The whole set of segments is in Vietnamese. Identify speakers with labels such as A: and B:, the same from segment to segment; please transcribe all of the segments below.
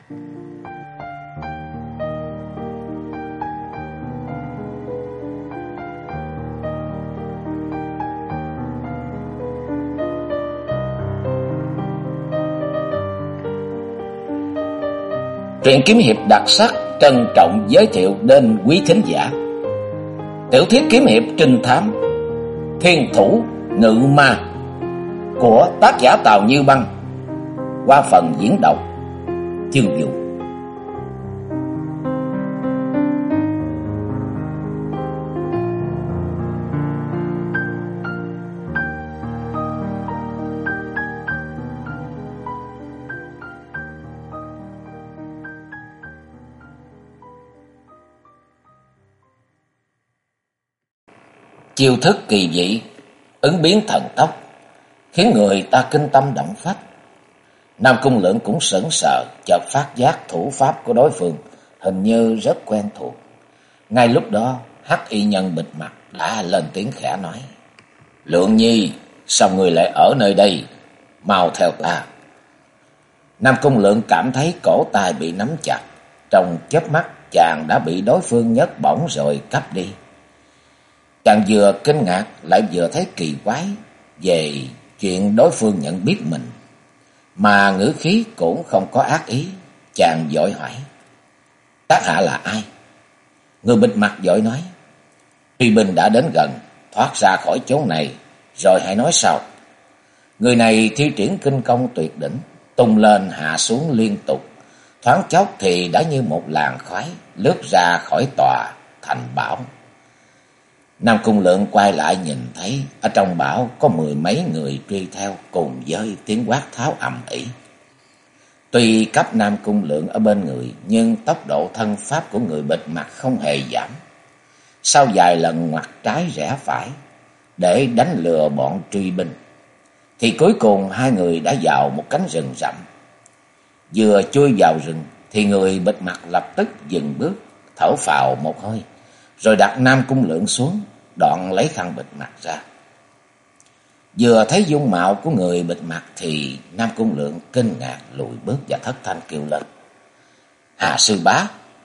A: Truyện kiếm hiệp đặc sắc trân trọng giới thiệu đến quý thính giả tiểu thuyết kiếm hiệp trinh thám Thiên Thủ Ngự Ma của tác giả Tào Như Băng qua phần diễn đọc Chương Vũ. Chiêu thức kỳ dị, ứng biến thần tốc, khiến người ta kinh tâm động phách. Nam Cung Lượng cũng sững sờ, chợt phát giác thủ pháp của đối phương hình như rất quen thuộc. Ngay lúc đó, Hắc Y Nhân bịt mặt đã lên tiếng khẽ nói: "Lượng Nhi, sao người lại ở nơi đây? Mau theo ta." Nam Cung Lượng cảm thấy cổ tay bị nắm chặt, trong chớp mắt chàng đã bị đối phương nhấc bổng rồi cắp đi. Chàng vừa kinh ngạc lại vừa thấy kỳ quái về chuyện đối phương nhận biết mình, mà ngữ khí cũng không có ác ý. Chàng vội hỏi: "Các hạ là ai?" Người bịt mặt vội nói: "Truy binh đã đến gần, thoát ra khỏi chốn này rồi hãy nói sau." Người này thi triển kinh công tuyệt đỉnh, tung lên hạ xuống liên tục, thoáng chốc thì đã như một làn khói lướt ra khỏi tòa thành bảo. Nam Cung Lượng quay lại nhìn thấy ở trong bảo có mười mấy người truy theo, cùng với tiếng quát tháo ầm ĩ. Tuy cấp Nam Cung Lượng ở bên người, nhưng tốc độ thân pháp của người bịt mặt không hề giảm. Sau vài lần ngoặt trái rẽ phải để đánh lừa bọn truy binh, thì cuối cùng hai người đã vào một cánh rừng rậm. Vừa chui vào rừng thì người bịt mặt lập tức dừng bước, thở phào một hơi, rồi đặt Nam Cung Lượng xuống, đoạn lấy khăn bịt mặt ra. Vừa thấy dung mạo của người bịt mặt thì Nam Cung Lượng kinh ngạc lùi bước và thất thanh kêu lên: "Hà sư bá,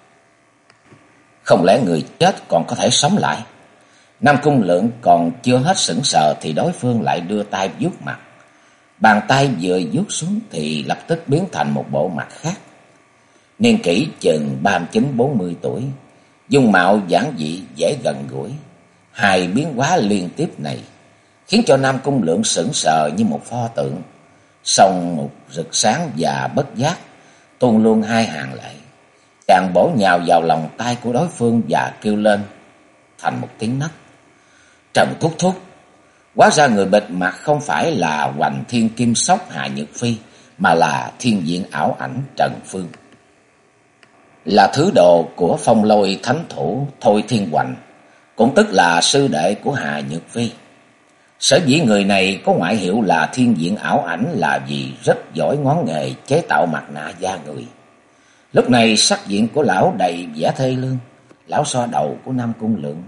A: không lẽ người chết còn có thể sống lại?" Nam Cung Lượng còn chưa hết sững sờ thì đối phương lại đưa tay vuốt mặt. Bàn tay vừa vuốt xuống thì lập tức biến thành một bộ mặt khác. Niên kỷ chừng 39-40 tuổi, dung mạo giản dị dễ gần gũi. Hai biến hóa liên tiếp này khiến cho Nam Cung Lượng sững sờ như một pho tượng. Song một rực sáng và bất giác tuôn luôn hai hàng lệ. Chàng bổ nhào vào lòng tay của đối phương và kêu lên thành một tiếng nấc: "Trần Thúc Thúc!" Hóa ra người bịt mặt không phải là Hoành Thiên Kim Sóc Hà Nhược Phi, mà là thiên diện ảo ảnh Trần Phương, là thứ đồ của Phong Lôi thánh thủ Thôi Thiên Hoành, cũng tức là sư đệ của Hà Nhược Phi. Sở dĩ người này có ngoại hiệu là thiên diện ảo ảnh là vì rất giỏi ngón nghề chế tạo mặt nạ da người. Lúc này sắc diện của lão đầy vẻ thê lương. Lão xoa đầu của Nam Cung Lượng,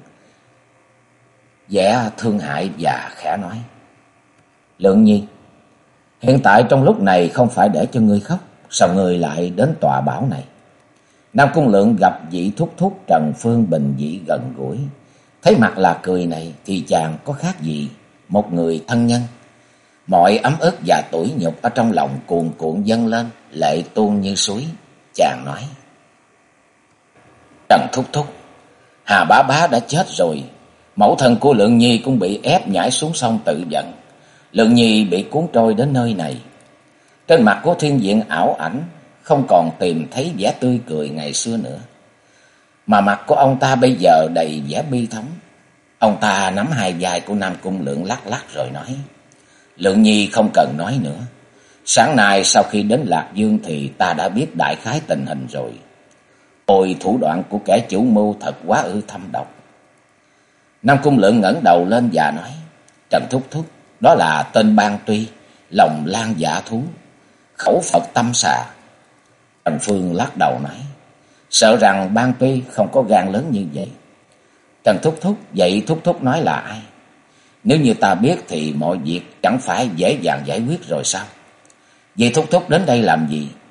A: vẻ thương hại và khẽ nói: "Lượng Nhi, hiện tại trong lúc này không phải để cho ngươi khóc, sao ngươi lại đến tòa bảo này?" Nam Cung Lượng gặp vị thúc thúc Trần Phương bình dị gần gũi, thấy mặt là cười này thì chàng có khác gì một người thân nhân. Mọi ấm ức và tủi nhục ở trong lòng cuồn cuộn dâng lên, lệ tuôn như suối. Chàng nói: "Trần thúc thúc, Hà bá bá đã chết rồi. Mẫu thân của Lượng Nhi cũng bị ép nhảy xuống sông tự vận. Lượng Nhi bị cuốn trôi đến nơi này. Trên mặt của thiên diện ảo ảnh không còn tìm thấy vẻ tươi cười ngày xưa nữa, mà mặt của ông ta bây giờ đầy vẻ bi thống." Ông ta nắm hai vai của Nam Cung Lượng lắc lắc rồi nói: "Lượng Nhi không cần nói nữa. Sáng nay sau khi đến Lạc Dương thì ta đã biết đại khái tình hình rồi. Ôi, thủ đoạn của kẻ chủ mưu thật quá ư thâm độc." Nam Cung Lượng ngẩng đầu lên và nói: "Trần thúc thúc, đó là tên Ban Tuy, lòng lan dạ thú, khẩu Phật tâm xà." Trần Phương lắc đầu nói: "Sợ rằng Ban Tuy không có gan lớn như vậy." Trần thúc thúc, vậy thúc thúc nói là ai? Nếu như ta biết thì mọi việc chẳng phải dễ dàng giải quyết rồi sao? Vậy thúc thúc đến đây làm gì?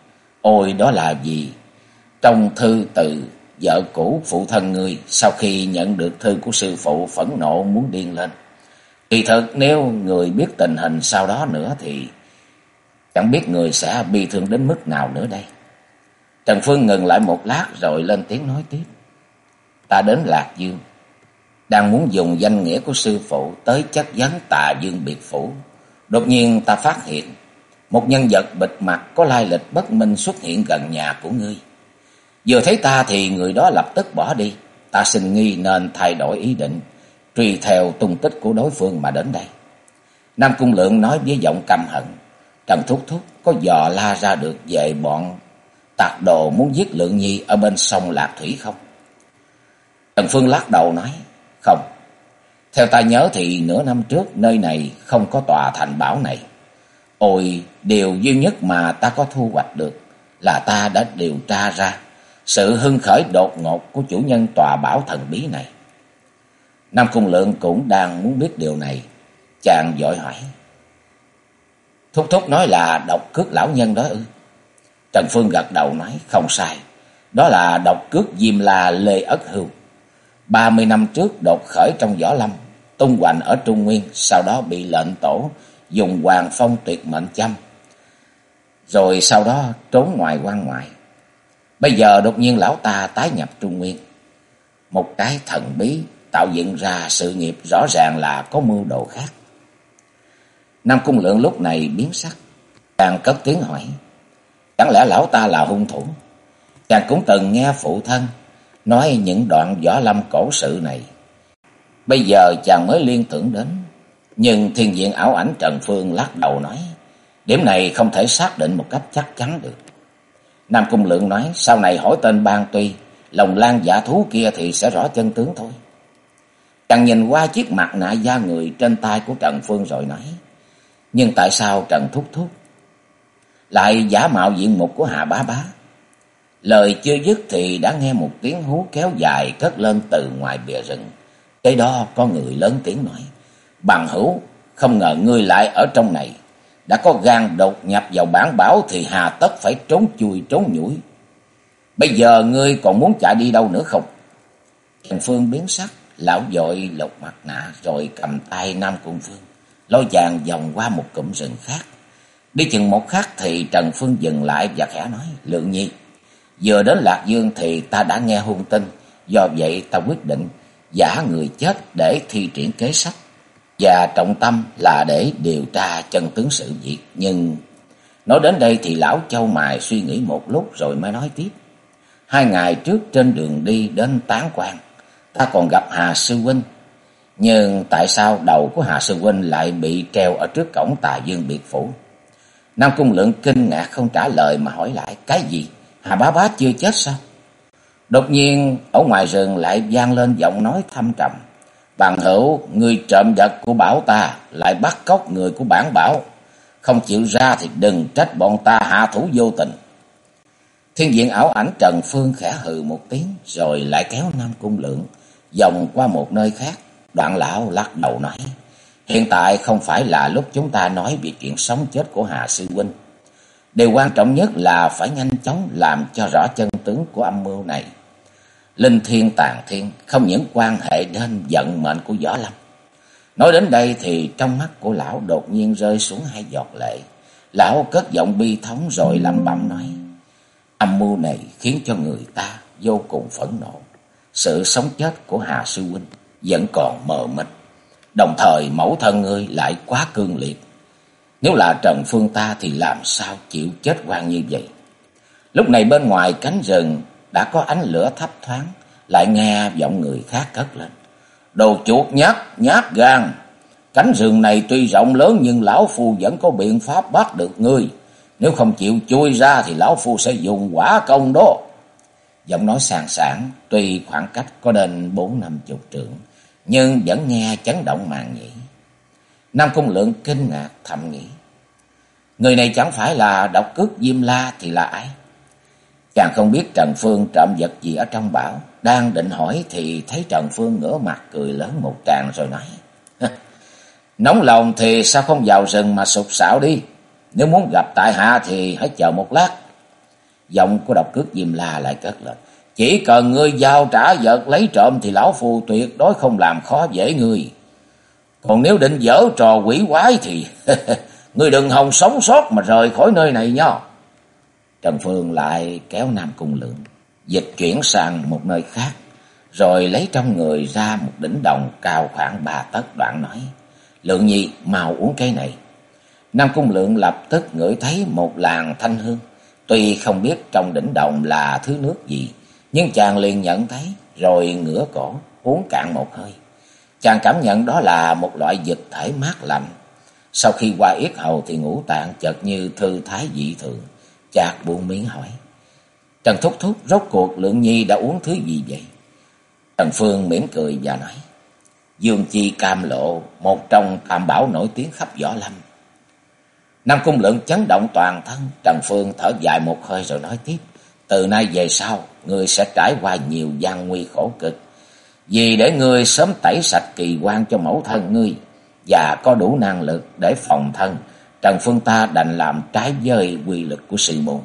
A: Ôi đó là gì? Trong thư từ vợ cũ phụ thân ngươi, sau khi nhận được thư của sư phụ phẫn nộ muốn điên lên. Kỳ thực nếu người biết tình hình sau đó nữa thì chẳng biết người sẽ bi thương đến mức nào nữa đây. Trần Phương ngừng lại một lát rồi lên tiếng nói tiếp. Ta đến Lạc Dương, đang muốn dùng danh nghĩa của sư phụ tới chất vấn Tà Dương biệt phủ. Đột nhiên ta phát hiện một nhân vật bịt mặt có lai lịch bất minh xuất hiện gần nhà của ngươi. Vừa thấy ta thì người đó lập tức bỏ đi. Ta sinh nghi nên thay đổi ý định, truy theo tung tích của đối phương mà đến đây. Nam Cung Lượng nói với giọng căm hận. Trần Thúc Thúc có dò la ra được về bọn tặc đồ muốn giết Lượng Nhi ở bên sông Lạc Thủy không? Trần Phương lắc đầu nói, không. Theo ta nhớ thì nửa năm trước nơi này không có tòa thành bảo này. Ôi, điều duy nhất mà ta có thu hoạch được là ta đã điều tra ra sự hưng khởi đột ngột của chủ nhân tòa bảo thần bí này. Nam Cung Lượng cũng đang muốn biết điều này. Chàng vội hỏi, Thúc Thúc nói là độc cước lão nhân đó ư? Trần Phương gật đầu nói, không sai. Đó là độc cước Diêm La Lê Ất Hưu. 30 năm trước đột khởi trong võ lâm, tung hoành ở Trung Nguyên, sau đó bị lệnh tổ dùng Hoàng Phong tuyệt mệnh châm, rồi sau đó trốn ngoài quan ngoại. Bây giờ đột nhiên lão ta tái nhập Trung Nguyên. Một cái thần bí tạo dựng ra sự nghiệp rõ ràng là có mưu đồ khác. Nam Cung Lượng lúc này biến sắc, chàng cất tiếng hỏi, chẳng lẽ lão ta là hung thủ? Chàng cũng từng nghe phụ thân nói những đoạn võ lâm cổ sự này. Bây giờ chàng mới liên tưởng đến. Nhưng thiên diện ảo ảnh Trần Phương lắc đầu nói, điểm này không thể xác định một cách chắc chắn được. Nam Cung Lượng nói, sau này hỏi tên Ban Tuy, Lòng Lan giả thú kia thì sẽ rõ chân tướng thôi. Chàng nhìn qua chiếc mặt nạ da người trên tay của Trần Phương rồi nói, nhưng tại sao Trần Thúc Thúc lại giả mạo diện mục của Hà Bá Bá? Lời chưa dứt thì đã nghe một tiếng hú kéo dài cất lên từ ngoài bìa rừng. Cái đó có người lớn tiếng nói, bằng hữu, không ngờ ngươi lại ở trong này. Đã có gan đột nhập vào bản bảo thì hà tất phải trốn chui trốn nhủi. Bây giờ ngươi còn muốn chạy đi đâu nữa không? Trần Phương biến sắc, lão vội lột mặt nạ rồi cầm tay Nam Cung Phương, lôi chàng vòng qua một cụm rừng khác. Đi chừng một khắc thì Trần Phương dừng lại và khẽ nói, Lượng Nhi, vừa đến Lạc Dương thì ta đã nghe hung tin, do vậy ta quyết định giả người chết để thi triển kế sách, và trọng tâm là để điều tra chân tướng sự việc. Nhưng nói đến đây thì lão chau mày suy nghĩ một lúc rồi mới nói tiếp. 2 ngày trước trên đường đi đến Tán Quan, ta còn gặp Hà Sư Huynh. Nhưng tại sao đầu của Hà Sư Huynh lại bị treo ở trước cổng Tà Dương biệt phủ? Nam Cung Lượng kinh ngạc không trả lời mà hỏi lại, cái gì? Hà Bá Bá chưa chết sao? Đột nhiên ở ngoài rừng lại vang lên giọng nói thâm trầm, bằng hữu, người trộm vật của bảo ta lại bắt cóc người của bản bảo, không chịu ra thì đừng trách bọn ta hạ thủ vô tình. Thiên diện ảo ảnh Trần Phương khẽ hừ một tiếng rồi lại kéo Nam Cung Lượng vòng qua một nơi khác. Đoạn lão lắc đầu nói, hiện tại không phải là lúc chúng ta nói về chuyện sống chết của Hà Sư Huynh. Điều quan trọng nhất là phải nhanh chóng làm cho rõ chân tướng của âm mưu này. Linh thiên tàn thiên, không những quan hệ đến vận mệnh của võ lâm. Nói đến đây thì trong mắt của lão đột nhiên rơi xuống 2 giọt lệ. Lão cất giọng bi thống rồi lẩm bẩm nói, âm mưu này khiến cho người ta vô cùng phẫn nộ. Sự sống chết của Hà Sư Huynh vẫn còn mờ mịt, đồng thời mẫu thân ngươi lại quá cương liệt. Nếu là Trần Phương ta thì làm sao chịu chết oan như vậy? Lúc này bên ngoài cánh rừng đã có ánh lửa thấp thoáng, lại nghe giọng người khác cất lên, đồ chuột nhát gan. Cánh rừng này tuy rộng lớn nhưng lão phu vẫn có biện pháp bắt được ngươi. Nếu không chịu chui ra thì lão phu sẽ dùng hỏa công đó. Giọng nói sàn sảng, tuy khoảng cách có đến 40-50 trượng, nhưng vẫn nghe chấn động màng nhĩ. Nam Cung Lượng kinh ngạc thầm nghĩ, người này chẳng phải là độc cước Diêm La thì là ai? Chàng không biết Trần Phương trộm vật gì ở trong bảo, đang định hỏi thì thấy Trần Phương ngửa mặt cười lớn một tràng rồi nói, nóng lòng thì sao không vào rừng mà sục sạo đi, nếu muốn gặp tại hạ thì hãy chờ một lát. Giọng của Độc Cước Diêm La lại cất lên. Chỉ cần ngươi giao trả vật lấy trộm thì lão phu tuyệt đối không làm khó dễ ngươi. Còn nếu định giở trò quỷ quái thì ngươi đừng hòng sống sót mà rời khỏi nơi này nha. Trần Phương lại kéo Nam Cung Lượng dịch chuyển sang một nơi khác, rồi lấy trong người ra một đỉnh đồng cao khoảng 3 tấc, đoạn nói: Lượng nhi, mau uống cái này. Nam Cung Lượng lập tức ngửi thấy một làn thanh hương. Tuy không biết trong đỉnh đồng là thứ nước gì, nhưng chàng liền nhận thấy, rồi ngửa cổ uống cạn một hơi. Chàng cảm nhận đó là một loại dịch thể mát lạnh. Sau khi qua yết hầu thì ngũ tạng chợt như thư thái dị thường. Chàng buông miệng hỏi: Trần Thúc Thúc, rốt cuộc Lượng nhi đã uống thứ gì vậy? Trần Phương mỉm cười và nói: Dương Chi Cam Lộ, một trong tam bảo nổi tiếng khắp võ lâm. Nam Cung Lượng chấn động toàn thân. Trần Phương thở dài một hơi rồi nói tiếp: Từ nay về sau, ngươi sẽ trải qua nhiều gian nguy khổ cực. Vì để ngươi sớm tẩy sạch kỳ quan cho mẫu thân ngươi và có đủ năng lực để phòng thân, Trần Phương ta đành làm trái với quy luật của sư môn.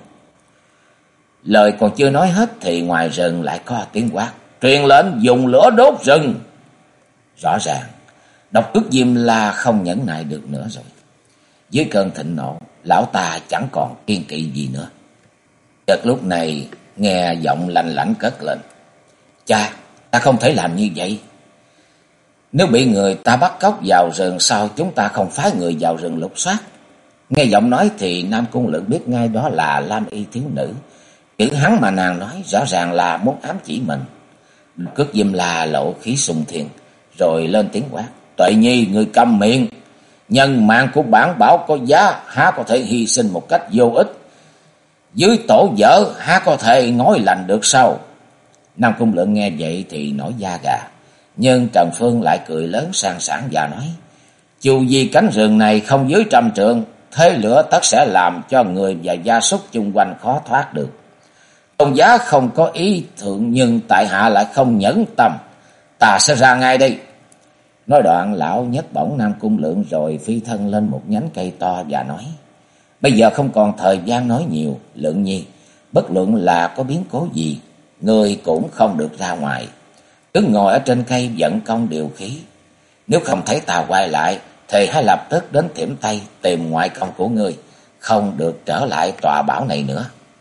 A: Lời còn chưa nói hết thì ngoài rừng lại có tiếng quát: Truyền lệnh dùng lửa đốt rừng. Rõ ràng Độc Cước Diêm La không nhẫn nại được nữa rồi. Dưới cơn thịnh nộ, lão ta chẳng còn kiên kỵ gì nữa. Chợt lúc này nghe giọng lanh lảnh cất lên: Cha, ta không thể làm như vậy. Nếu bị người ta bắt cóc vào rừng, sao chúng ta không phái người vào rừng lục soát? Nghe giọng nói thì Nam Cung Lượng biết ngay đó là Lam Y thiếu nữ. Chữ hắn mà nàng nói rõ ràng là muốn ám chỉ mình. Cước Diêm La lộ khí sùng thiên, rồi lên tiếng quát: Tuệ Nhi, người câm miệng. Nhân mạng của bản bảo có giá, há có thể hy sinh một cách vô ích. Dưới tổ vợ há có thể ngói lành được sao? Nam Cung Lượng nghe vậy thì nổi da gà. Nhưng Trần Phương lại cười lớn sang sảng và nói: Dù gì cánh rừng này không dưới 100 trượng, thế lửa tất sẽ làm cho người và gia súc chung quanh khó thoát được. Tôn giá không có ý thượng, nhưng tại hạ lại không nhẫn tâm. Ta sẽ ra ngay đây. Nói đoạn lão nhấc bổng Nam Cung Lượng rồi phi thân lên một nhánh cây to và nói: Bây giờ không còn thời gian nói nhiều. Lượng nhi, bất luận là có biến cố gì, người cũng không được ra ngoài. Cứ ngồi ở trên cây vận công điều khí. Nếu không thấy ta quay lại thì hãy lập tức đến Thiểm Tây tìm ngoại công của ngươi, không được trở lại tòa bảo này nữa.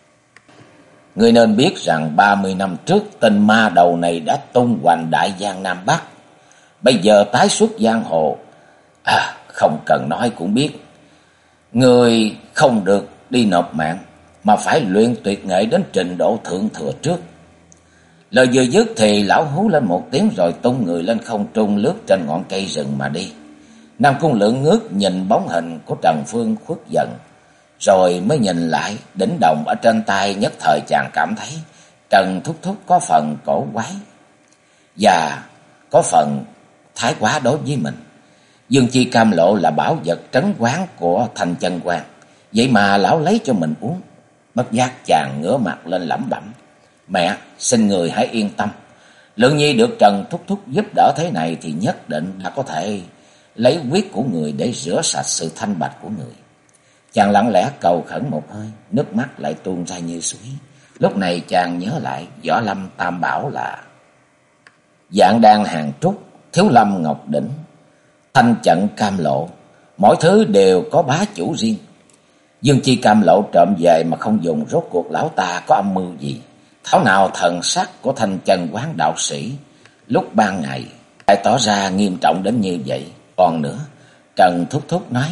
A: Ngươi nên biết rằng 30 năm trước tên ma đầu này đã tung hoành đại giang Nam Bắc. Bây giờ tái xuất giang hồ, không cần nói cũng biết. Ngươi không được đi nộp mạng, mà phải luyện tuyệt nghệ đến trình độ thượng thừa trước. Lời vừa dứt thì lão hú lên một tiếng rồi tung người lên không trung, lướt trên ngọn cây rừng mà đi. Nam Cung Lượng ngước nhìn bóng hình của Trần Phương khuất dần, rồi mới nhìn lại đỉnh đồng ở trên tay. Nhất thời chàng cảm thấy Trần Thúc Thúc có phần cổ quái và có phần thái quá đối với mình. Dương Chi Cam Lộ là bảo vật trấn quán của Thanh Chân Quan, vậy mà lão lấy cho mình uống. Bất giác chàng ngửa mặt lên lẩm bẩm: Mẹ, xin người hãy yên tâm. Lượng nhi được Trần Thúc Thúc giúp đỡ thế này thì nhất định đã có thể lấy huyết của người để rửa sạch sự thanh bạch của người. Chàng lặng lẽ cầu khẩn một hơi, nước mắt lại tuôn ra như suối. Lúc này chàng nhớ lại võ lâm tam bảo là Dạng Đan Hàng Trúc, Thiếu Lâm Ngọc Đỉnh, Thanh Trận Cam Lộ. Mỗi thứ đều có bá chủ riêng. Dương Chi Cam Lộ trộm về mà không dùng, rốt cuộc lão ta có âm mưu gì? Thảo nào thần sắc của Thanh Chân Quán đạo sĩ lúc ban ngày lại tỏ ra nghiêm trọng đến như vậy. Còn nữa, Trần Thúc Thúc nói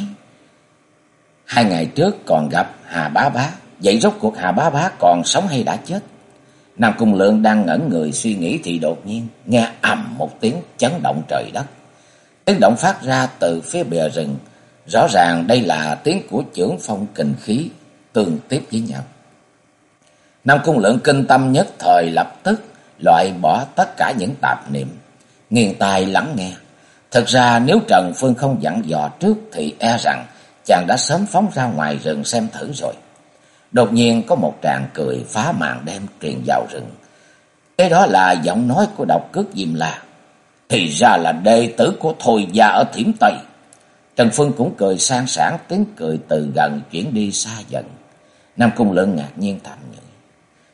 A: 2 ngày trước còn gặp Hà Bá Bá, vậy rốt cuộc Hà Bá Bá còn sống hay đã chết? Nam Cung Lượng đang ngẩn người suy nghĩ thì đột nhiên nghe ầm một tiếng chấn động trời đất. Tiếng động phát ra từ phía bìa rừng, rõ ràng đây là tiếng của chưởng phong kình khí tương tiếp với nhau. Nam Cung Lượng kinh tâm nhất thời lập tức loại bỏ tất cả những tạp niệm, nghiêng tai lắng nghe. Thật ra nếu Trần Phương không dặn dò trước thì e rằng chàng đã sớm phóng ra ngoài rừng xem thử rồi. Đột nhiên có một tràng cười phá màn đêm truyền vào rừng. Cái đó là giọng nói của Độc Cước Diêm La. Thì ra là đệ tử của Thôi gia ở Thiểm Tây. Trần Phương cũng cười sang sảng, tiếng cười từ gần chuyển đi xa dần. Nam Cung Lượng ngạc nhiên thầm nghĩ: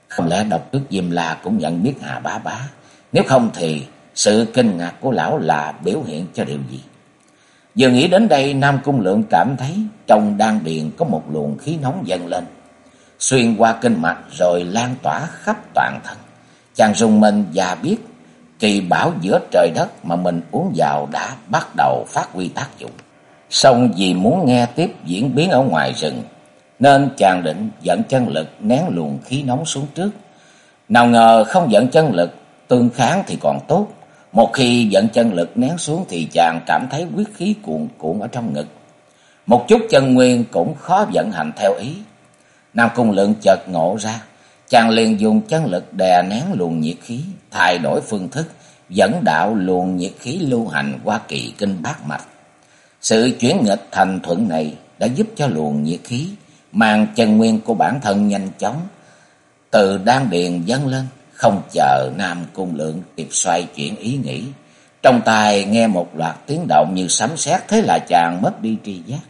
A: Không lẽ độc tước Diêm La cũng nhận biết Hà Bá Bá? Nếu không thì sự kinh ngạc của lão là biểu hiện cho điều gì? Vừa nghĩ đến đây, Nam Cung Lượng cảm thấy trong đan điền có một luồng khí nóng dâng lên, xuyên qua kinh mạch rồi lan tỏa khắp toàn thân. Chàng rùng mình và biết kỳ bảo giữa trời đất mà mình uống vào đã bắt đầu phát huy tác dụng. Song vì muốn nghe tiếp diễn biến ở ngoài rừng, nên chàng định dẫn chân lực nén luồng khí nóng xuống trước. Nào ngờ không dẫn chân lực tương kháng thì còn tốt. Một khi dẫn chân lực nén xuống thì chàng cảm thấy huyết khí cuồn cuộn ở trong ngực. Một chút chân nguyên cũng khó vận hành theo ý. Nam Cung Lượng chợt ngộ ra, chàng liền dùng chân lực đè nén luồng nhiệt khí, thay đổi phương thức, dẫn đạo luồng nhiệt khí lưu hành qua kỳ kinh bát mạch. Sự chuyển nghịch thành thuận này đã giúp cho luồng nhiệt khí mang chân nguyên của bản thân nhanh chóng từ đan điền dâng lên. Không chờ Nam Cung Lượng kịp xoay chuyển ý nghĩ, trong tai nghe một loạt tiếng động như sấm sét, thế là chàng mất đi tri giác.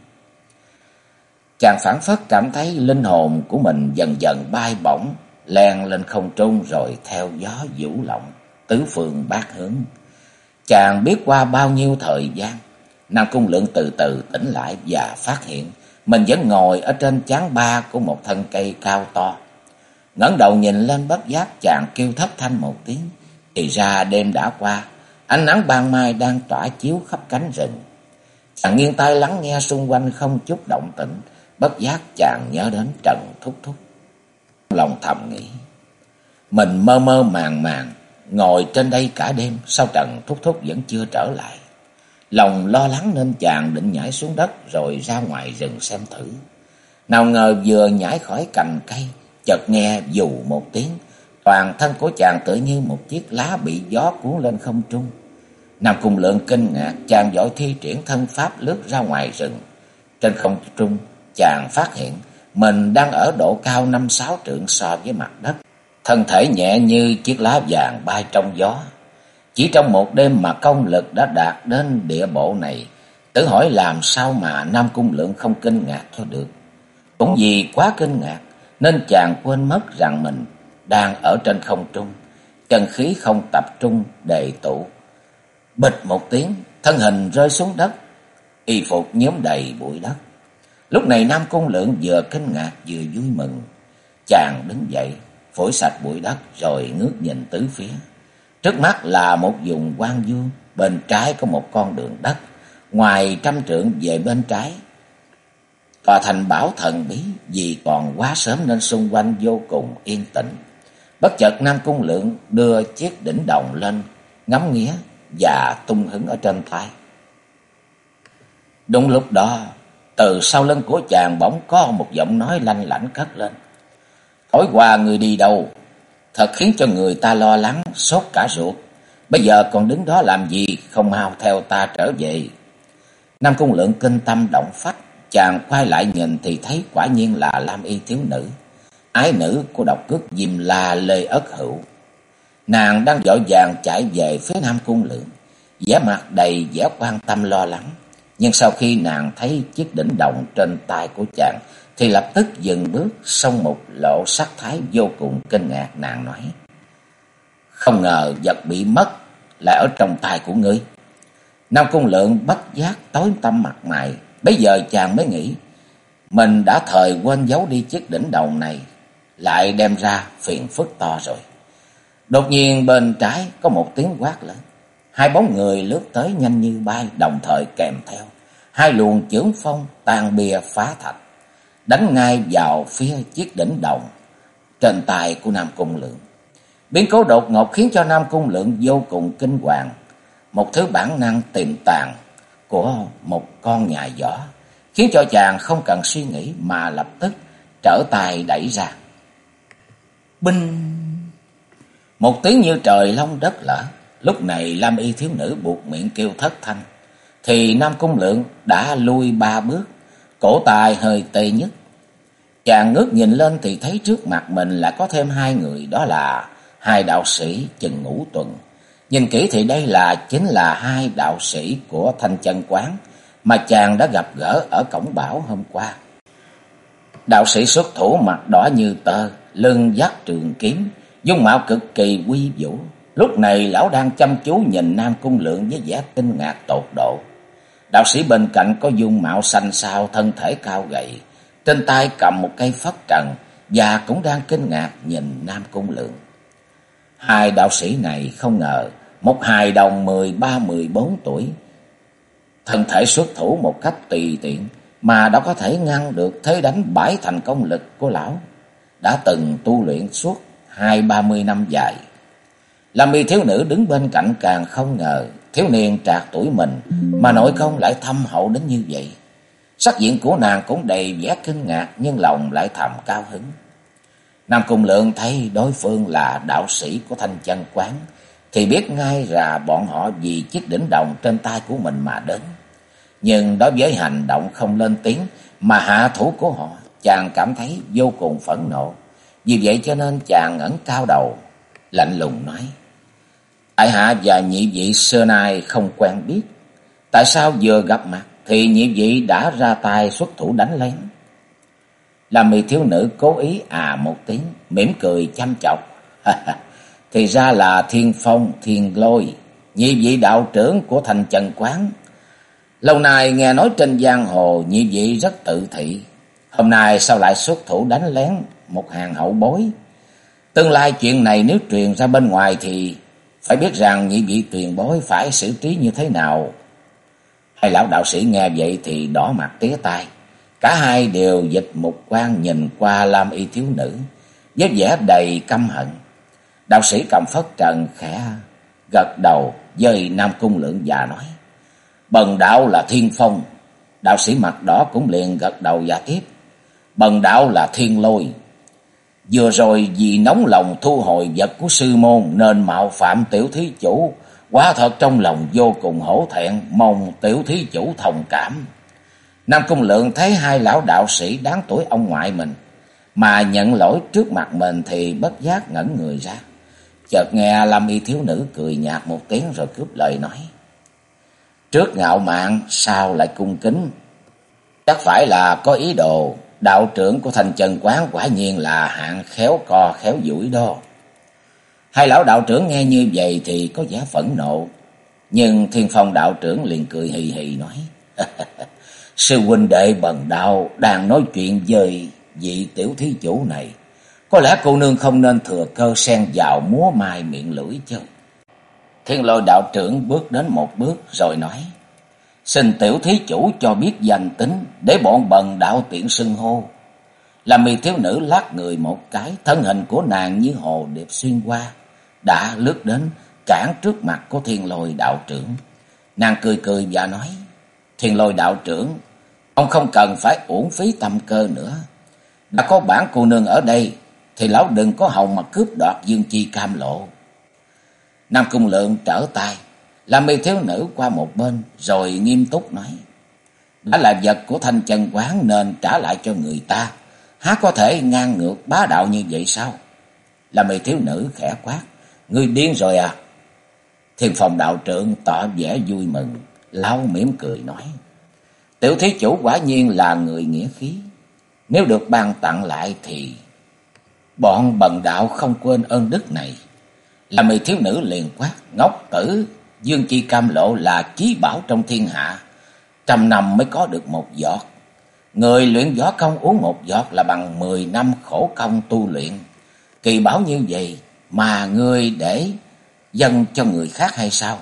A: Chàng phảng phất cảm thấy linh hồn của mình dần dần bay bổng, len lên không trung rồi theo gió vũ lộng, tứ phương bát hướng. Chàng biết qua bao nhiêu thời gian, Nam Cung Lượng từ từ tỉnh lại và phát hiện mình vẫn ngồi ở trên chán ba của một thân cây cao to. Ngẩng đầu nhìn lên, bất giác chàng kêu thất thanh một tiếng. Thì ra đêm đã qua, ánh nắng ban mai đang tỏa chiếu khắp cánh rừng. Chàng nghiêng tai lắng nghe xung quanh không chút động tĩnh, bất giác chàng nhớ đến Trần Thúc Thúc. Lòng thầm nghĩ, mình mơ mơ màng màng ngồi trên đây cả đêm, sao Trần Thúc Thúc vẫn chưa trở lại? Lòng lo lắng nên chàng định nhảy xuống đất rồi ra ngoài rừng xem thử. Nào ngờ vừa nhảy khỏi cành cây, chợt nghe dù một tiếng, toàn thân của chàng tự như một chiếc lá bị gió cuốn lên không trung. Nam Cung Lượng kinh ngạc, chàng vội thi triển thân pháp lướt ra ngoài rừng. Trên không trung, chàng phát hiện mình đang ở độ cao 5-6 trượng so với mặt đất, thân thể nhẹ như chiếc lá vàng bay trong gió. Chỉ trong một đêm mà công lực đã đạt đến địa bộ này, tự hỏi làm sao mà Nam Cung Lượng không kinh ngạc cho được. Cũng vì quá kinh ngạc nên chàng quên mất rằng mình đang ở trên không trung, chân khí không tập trung đề tụ. Bịch một tiếng, thân hình rơi xuống đất, y phục nhuốm đầy bụi đất. Lúc này Nam Cung Lượng vừa kinh ngạc vừa vui mừng. Chàng đứng dậy, phủi sạch bụi đất rồi ngước nhìn tứ phía. Trước mắt là một vùng hoang vu, bên trái có một con đường đất, ngoài 100 trượng về bên trái tòa thành bảo thần bí. Vì còn quá sớm nên xung quanh vô cùng yên tĩnh. Bất chợt Nam Cung Lượng đưa chiếc đỉnh đồng lên ngắm nghía và tung hứng ở trên tay. Đúng lúc đó, từ sau lưng của chàng bỗng có một giọng nói lanh lảnh cất lên. Tối qua người đi đâu? Thật khiến cho người ta lo lắng, sốt cả ruột. Bây giờ còn đứng đó làm gì, không mau theo ta trở về. Nam Cung Lượng kinh tâm động phách, chàng quay lại nhìn thì thấy quả nhiên là Lam Y thiếu nữ, ái nữ của độc cước Diêm La Lê Ất Hữu. Nàng đang vội vàng chạy về phía Nam Cung Lượng, vẻ mặt đầy vẻ quan tâm lo lắng. Nhưng sau khi nàng thấy chiếc đỉnh đồng trên tay của chàng thì lập tức dừng bước, song một lộ sắc thái vô cùng kinh ngạc. Nàng nói: Không ngờ vật bị mất lại ở trong tay của ngươi. Nam Cung Lượng bất giác tối tăm mặt mày. Bây giờ chàng mới nghĩ mình đã thời quên giấu đi chiếc đỉnh đồng này, lại đem ra phiền phức to rồi. Đột nhiên bên trái có một tiếng quát lên. Hai bóng người lướt tới nhanh như bay, đồng thời kèm theo hai luồng chưởng phong tan bia phá thạch, đánh ngay vào phía chiếc đỉnh đồng trên tay của Nam Cung Lượng. Biến cố đột ngột khiến cho Nam Cung Lượng vô cùng kinh hoàng. Một thứ bản năng tiềm tàng của một con nhà võ khiến cho chàng không cần suy nghĩ mà lập tức trở tay đẩy ra. Binh! Một tiếng như trời long đất lở. Lúc này Lam Y thiếu nữ buộc miệng kêu thất thanh, thì Nam Cung Lượng đã lui 3 bước, cổ tay hơi tê nhức. Chàng ngước nhìn lên thì thấy trước mặt mình lại có thêm hai người, đó là hai đạo sĩ chừng ngũ tuần. Nhìn kỹ thì đây chính là hai đạo sĩ của Thanh Chân Quán mà chàng đã gặp gỡ ở cổng bảo hôm qua. Đạo sĩ xuất thủ mặt đỏ như tơ, lưng dắt trường kiếm, dung mạo cực kỳ uy vũ. Lúc này lão đang chăm chú nhìn Nam Cung Lượng với vẻ kinh ngạc tột độ. Đạo sĩ bên cạnh có dung mạo xanh xao, thân thể cao gầy, trên tay cầm một cây phất trần và cũng đang kinh ngạc nhìn Nam Cung Lượng. Hai đạo sĩ này không ngờ một hài đồng 13-14 tuổi, thân thể xuất thủ một cách tùy tiện mà đã có thể ngăn được thế đánh bãi thành công lực của lão, đã từng tu luyện suốt 20-30 năm dài. Lam Y thiếu nữ đứng bên cạnh càng không ngờ thiếu niên trạc tuổi mình mà nội công lại thâm hậu đến như vậy. Sắc diện của nàng cũng đầy vẻ kinh ngạc nhưng lòng lại thầm cao hứng. Nam Cung Lượng thấy đối phương là đạo sĩ của Thanh Chân Quán thì biết ngay là bọn họ vì chiếc đỉnh đồng trên tay của mình mà đến. Nhưng đối với hành động không lên tiếng mà hạ thủ của họ, chàng cảm thấy vô cùng phẫn nộ. Vì vậy cho nên chàng ngẩng cao đầu, lạnh lùng nói: tại hạ và nhị vị xưa nay không quen biết, tại sao vừa gặp mặt thì nhị vị đã ra tay xuất thủ đánh lén? Lam Y thiếu nữ cố ý một tiếng, mỉm cười chăm chọc: thì ra là Thiên Phong, Thiên Lôi, nhị vị đạo trưởng của Thanh Chân Quán. Lâu nay nghe nói trên giang hồ nhị vị rất tự thị, hôm nay sao lại xuất thủ đánh lén một hàng hậu bối? Tương lai chuyện này nếu truyền ra bên ngoài thì phải biết rằng nhị vị tiền bối phải xử trí như thế nào. Hai lão đạo sĩ nghe vậy thì đỏ mặt tía tai, cả hai đều dịch mục quang nhìn qua Lam Y thiếu nữ với vẻ đầy căm hận. Đạo sĩ cầm phất trần khẽ gật đầu với Nam Cung Lượng và nói: bần đạo là Thiên Phong. Đạo sĩ mặt đỏ cũng liền gật đầu và tiếp: bần đạo là Thiên Lôi. Vừa rồi vì nóng lòng thu hồi vật của sư môn nên mạo phạm tiểu thí chủ, quả thật trong lòng vô cùng hổ thẹn, mong tiểu thí chủ thông cảm. Nam Cung Lượng thấy hai lão đạo sĩ đáng tuổi ông ngoại mình mà nhận lỗi trước mặt mình thì bất giác ngẩn người ra. Chợt nghe Lam Y thiếu nữ cười nhạt một tiếng rồi cướp lời nói: trước ngạo mạn sao lại cung kính, chắc phải là có ý đồ. Đạo trưởng của Thanh Chân Quán quả nhiên là hạng khéo co khéo duỗi đó. Hai lão đạo trưởng nghe như vậy thì có vẻ phẫn nộ, nhưng Thiên Phong đạo trưởng liền cười hì hì nói: sư huynh đệ bần đạo đang nói chuyện với vị tiểu thí chủ này, có lẽ cô nương không nên thừa cơ xen vào múa mai miệng lưỡi chứ. Thiên Lôi đạo trưởng bước đến một bước rồi nói: xin tiểu thí chủ cho biết danh tính để bọn bần đạo tiện xưng hô. Lam Y thiếu nữ lắc người một cái, thân hình của nàng như hồ điệp xuyên qua, đã lướt đến cản trước mặt của Thiên Lôi đạo trưởng. Nàng cười cười và nói: Thiên Lôi đạo trưởng, ông không cần phải uổng phí tâm cơ nữa. Đã có bản cô nương ở đây thì lão đừng có hòng mà cướp đoạt Dương Chi Cam Lộ. Nam Cung Lượng trở tay, Lam Y thiếu nữ qua một bên rồi nghiêm túc nói: đã là vật của Thanh Chân Quán nên trả lại cho người ta, há có thể ngang ngược bá đạo như vậy sao? Lam Y thiếu nữ khẽ quát: ngươi điên rồi à? Thiên Phong đạo trưởng tỏ vẻ vui mừng, lão mỉm cười nói: tiểu thí chủ quả nhiên là người nghĩa khí, nếu được ban tặng lại thì bọn bần đạo không quên ơn đức này. Lam Y thiếu nữ liền quát: ngốc tử, Dương Chi Cam Lộ là chí bảo trong thiên hạ, 100 năm mới có được một giọt. Người luyện võ công uống một giọt là bằng 10 năm khổ công tu luyện. Kỳ bảo như vậy mà ngươi để dâng cho người khác hay sao?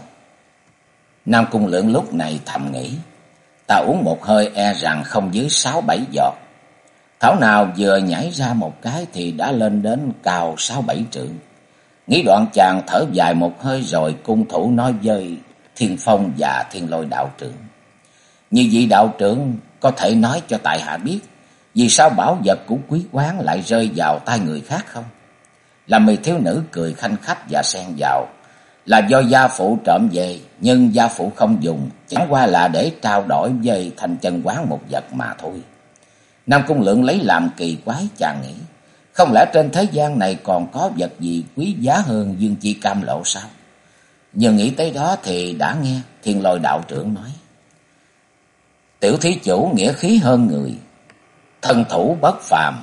A: Nam Cung Lượng lúc này thầm nghĩ: ta uống một hơi e rằng không dưới 6-7 giọt. Thảo nào vừa nhảy ra một cái thì đã lên đến cao 6-7 trượng. Nghĩ đoạn chàng thở dài một hơi rồi cung thủ nói với Thiên Phong và Thiên Lôi đạo trưởng: như vị đạo trưởng có thể nói cho tại hạ biết vì sao bảo vật của quý quán lại rơi vào tay người khác không? Lam Y thiếu nữ cười khanh khách và xen vào: là do gia phụ trộm về, nhưng gia phụ không dùng, chẳng qua là để trao đổi với Thanh Chân Quán một vật mà thôi. Nam Cung Lượng lấy làm kỳ quái, chàng nghĩ: không lẽ trên thế gian này còn có vật gì quý giá hơn Dương Chi Cam Lộ sao? Nhưng nghĩ tới đó thì đã nghe Thiên Lôi đạo trưởng nói: tiểu thí chủ nghĩa khí hơn người, thân thủ bất phàm,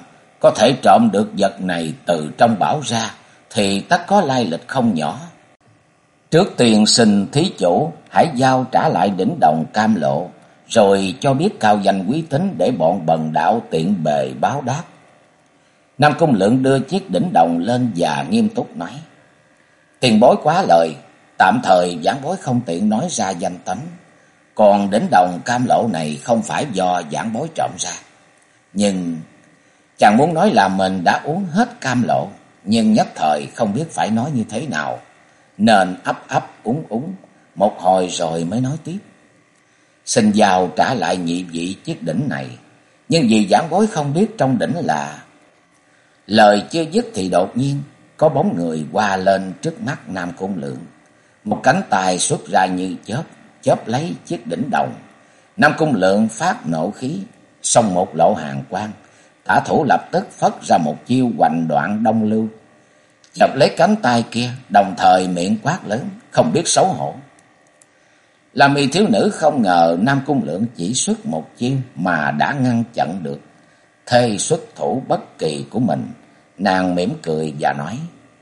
A: có thể trộm được vật này từ trong bảo ra thì tất có lai lịch không nhỏ. Trước tiên xin thí chủ hãy giao trả lại đỉnh đồng Cam Lộ, rồi cho biết cao danh quý tính để bọn bần đạo tiện bề báo đáp. Nam Cung Lượng đưa chiếc đỉnh đồng lên và nghiêm túc nói: tiền bối quá lời, tạm thời giảng bối không tiện nói ra danh tánh. Còn đỉnh đồng Cam Lộ này không phải do giảng bối trộm ra. Nhưng chàng muốn nói là mình đã uống hết cam lộ, nhưng nhất thời không biết phải nói như thế nào, nên ấp ấp úng một hồi rồi mới nói tiếp. Xin giao trả lại nhị vị chiếc đỉnh này, nhưng vì giảng bối không biết trong đỉnh là... Lời chưa dứt thì đột nhiên có bóng người qua lên trước mắt Nam Cung Lượng. Một cánh tay xuất ra như chớp, chớp lấy chiếc đỉnh đồng. Nam Cung Lượng phát nộ khí, xông một lộ hàn quang. Tả thủ lập tức phất ra một chiêu hoành đoạn đông lưu, chộp lấy cánh tay kia, đồng thời miệng quát lớn, không biết xấu hổ. Lam Y thiếu nữ không ngờ Nam Cung Lượng chỉ xuất một chiêu mà đã ngăn chặn được thê xuất thủ bất kỳ của mình. Nàng mỉm cười và nói: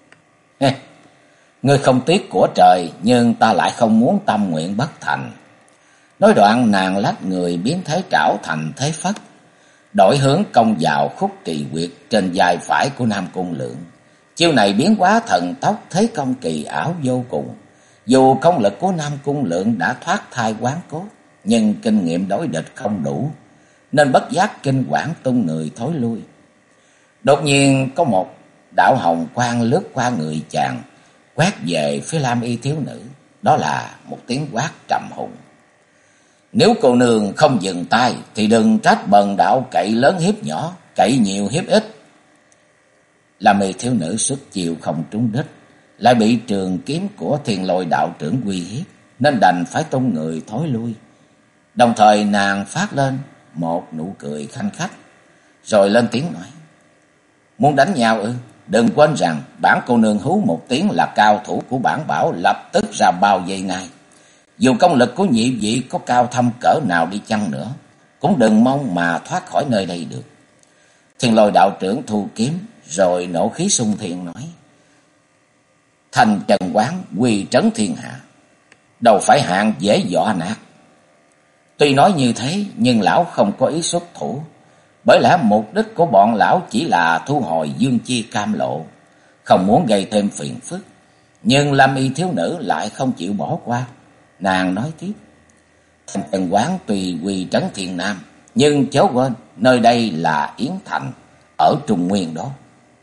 A: ngươi không tiếc của trời, nhưng ta lại không muốn tâm nguyện bất thành. Nói đoạn nàng lách người biến thế trảo thành thế phất, đổi hướng công vào khúc kỳ quyệt trên vai phải của Nam Cung Lượng. Chiêu này biến hóa thần tốc, thế công kỳ ảo vô cùng. Dù công lực của Nam Cung Lượng đã thoát thai quán cốt, nhưng kinh nghiệm đối địch không đủ, nên bất giác kinh quản tung người thối lui. Đột nhiên có một đạo hồng quang lướt qua người chàng, quét về phía Lam Y thiếu nữ. Đó là một tiếng quát trầm hùng: nếu cô nương không dừng tay thì đừng trách bần đạo cậy lớn hiếp nhỏ, cậy nhiều hiếp ít. Lam Y thiếu nữ xuất chiêu không trúng đích, lại bị trường kiếm của Thiên Lôi đạo trưởng uy hiếp, nên đành phải tung người thối lui. Đồng thời nàng phát lên một nụ cười khanh khách, rồi lên tiếng nói: muốn đánh nhau ư? Đừng quên rằng bản cô nương hú một tiếng là cao thủ của bản bảo lập tức ra bao vây ngay. Dù công lực của nhị vị có cao thâm cỡ nào đi chăng nữa, cũng đừng mong mà thoát khỏi nơi đây được. Thiên Lôi đạo trưởng thu kiếm, rồi nộ khí xung thiên nói: thành trần quán quy trấn thiên hạ, đâu phải hạng dễ dọa nạt. Tuy nói như thế, nhưng lão không có ý xuất thủ, bởi lẽ mục đích của bọn lão chỉ là thu hồi dương chi Cam Lộ, không muốn gây thêm phiền phức. Nhưng Lam Y thiếu nữ lại không chịu bỏ qua. Nàng nói tiếp: thành trần quán tùy quy trấn thiên nam, nhưng chớ quên nơi đây là Yến Thành ở Trung Nguyên đó.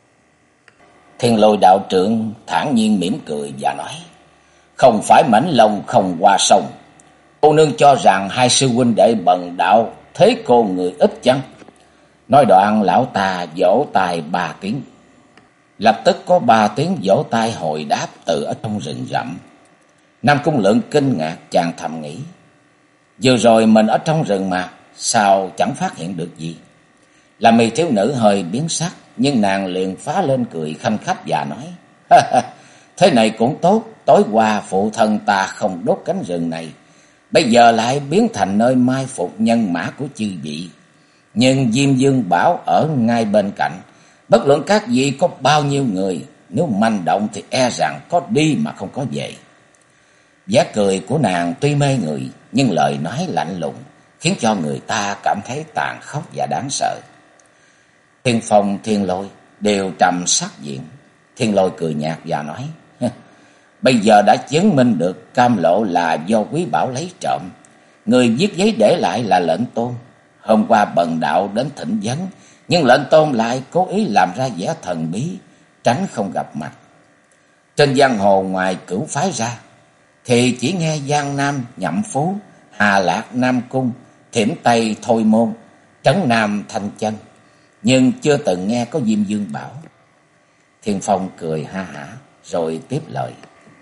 A: Thiên Lôi đạo trưởng thản nhiên mỉm cười và nói: không phải mảnh lông không qua sông, cô nương cho rằng hai sư huynh đệ bần đạo thế cô người ít chăng? Nói đoạn lão ta vỗ tay 3 tiếng. Lập tức có 3 tiếng vỗ tay hồi đáp từ ở trong rừng rậm. Nam Cung Lượng kinh ngạc, chàng thầm nghĩ: vừa rồi mình ở trong rừng mà, sao chẳng phát hiện được gì? Lam Y thiếu nữ hơi biến sắc, nhưng nàng liền phá lên cười khanh khách và nói: thế này cũng tốt, tối qua phụ thân ta không đốt cánh rừng này, bây giờ lại biến thành nơi mai phục nhân mã của chư vị. Nhưng Diêm Dương Bảo ở ngay bên cạnh, bất luận các vị có bao nhiêu người, nếu manh động thì e rằng có đi mà không có về. Giá cười của nàng tuy mê người, nhưng lời nói lạnh lùng, khiến cho người ta cảm thấy tàn khốc và đáng sợ. Thiên Phong, Thiên Lôi đều trầm sắc diện. Thiên Lôi cười nhạt và nói: bây giờ đã chứng minh được Cam Lộ là do Quý Bảo lấy trộm. Người viết giấy để lại là Lệnh Tôn. Hôm qua bần đạo đến thỉnh vấn, nhưng Lệnh Tôn lại cố ý làm ra vẻ thần bí, tránh không gặp mặt. Trên giang hồ ngoài Cửu phái ra, thì chỉ nghe Giang Nam Nhậm Phú, Hà Lạc Nam Cung, Thiểm Tây Thôi Môn, Trấn Nam Thanh Chân, nhưng chưa từng nghe có Diêm Dương Bảo. Thiên Phong cười ha hả, rồi tiếp lời: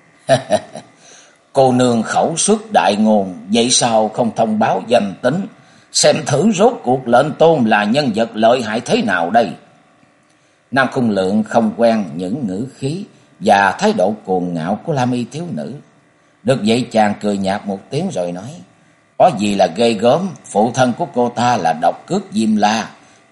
A: cô nương khẩu xuất đại ngôn, vậy sao không thông báo danh tính, xem thử rốt cuộc Lệnh Tôn là nhân vật lợi hại thế nào đây? Nam Cung Lượng không quen những ngữ khí và thái độ cuồng ngạo của Lam Y thiếu nữ. Được vậy chàng cười nhạt một tiếng rồi nói: có gì là ghê gớm, phụ thân của cô ta là độc cước Diêm La,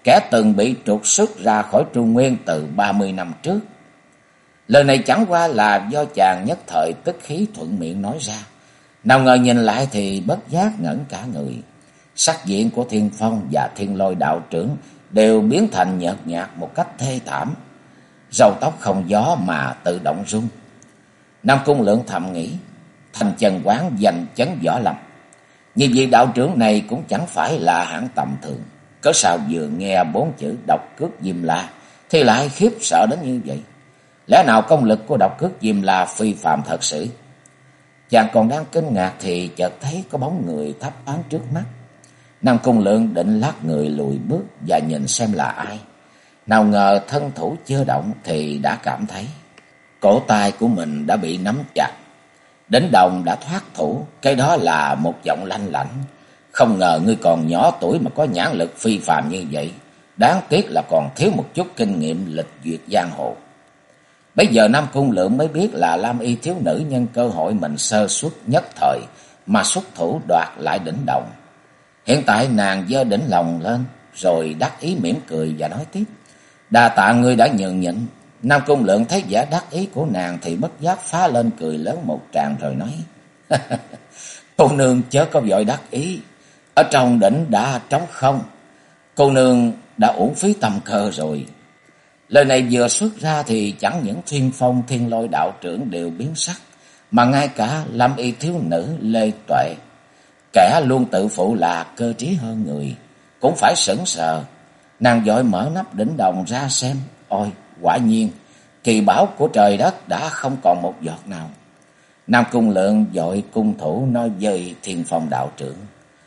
A: kẻ từng bị trục xuất ra khỏi Trung Nguyên từ 30 năm trước. Lời này chẳng qua là do chàng nhất thời tức khí thuận miệng nói ra. Nào ngờ nhìn lại thì bất giác ngẩn cả người. Sắc diện của Thiên Phong và Thiên Lôi đạo trưởng đều biến thành nhợt nhạt một cách thê thảm. Râu tóc không gió mà tự động rung. Nam Cung Lượng thầm nghĩ, Thanh Chân Quán giành chấn võ lâm, như vị đạo trưởng này cũng chẳng phải là hạng tầm thường. Cớ sao vừa nghe 4 chữ độc cước Diêm La thì lại khiếp sợ đến như vậy? Lẽ nào công lực của độc cước Diêm La phi phàm thật sự? Chàng còn đang kinh ngạc thì chợt thấy có bóng người thấp thoáng trước mắt. Nam Cung Lượng định lắc người lùi bước và nhìn xem là ai. Nào ngờ thân thủ chưa động thì đã cảm thấy cổ tay của mình đã bị nắm chặt. Đến Đồng đã thoát thủ, cái đó là một giọng lanh lảnh. Không ngờ ngươi còn nhỏ tuổi mà có nhãn lực phi phàm như vậy. Đáng tiếc là còn thiếu một chút kinh nghiệm lịch duyệt giang hồ. Bây giờ Nam Cung Lượng mới biết là Lam Y thiếu nữ nhân cơ hội mình sơ suất nhất thời mà xuất thủ đoạt lại đỉnh Đồng. Hiện tại nàng giơ đỉnh lòng lên rồi đắc ý mỉm cười và nói tiếp. Đa tạ ngươi đã nhường nhịn. Nam Cung Lượng thấy vẻ đắc ý của nàng thì bất giác phá lên cười lớn một tràng rồi nói. Cô nương chớ có vội đắc ý. Ở trong đỉnh đã trống không. Cô nương đã uổng phí tâm cơ rồi. Lời này vừa xuất ra thì chẳng những Thiên Phong Thiên Lôi đạo trưởng đều biến sắc, mà ngay cả Lam Y thiếu nữ Lê Tuệ, kẻ luôn tự phụ là cơ trí hơn người, cũng phải sững sờ. Nàng vội mở nắp đỉnh Đồng ra xem. Ôi, quả nhiên kỳ bảo của trời đất đã không còn một giọt nào. Nam Cung Lượng vội cung thủ nói với Thiên Phong đạo trưởng.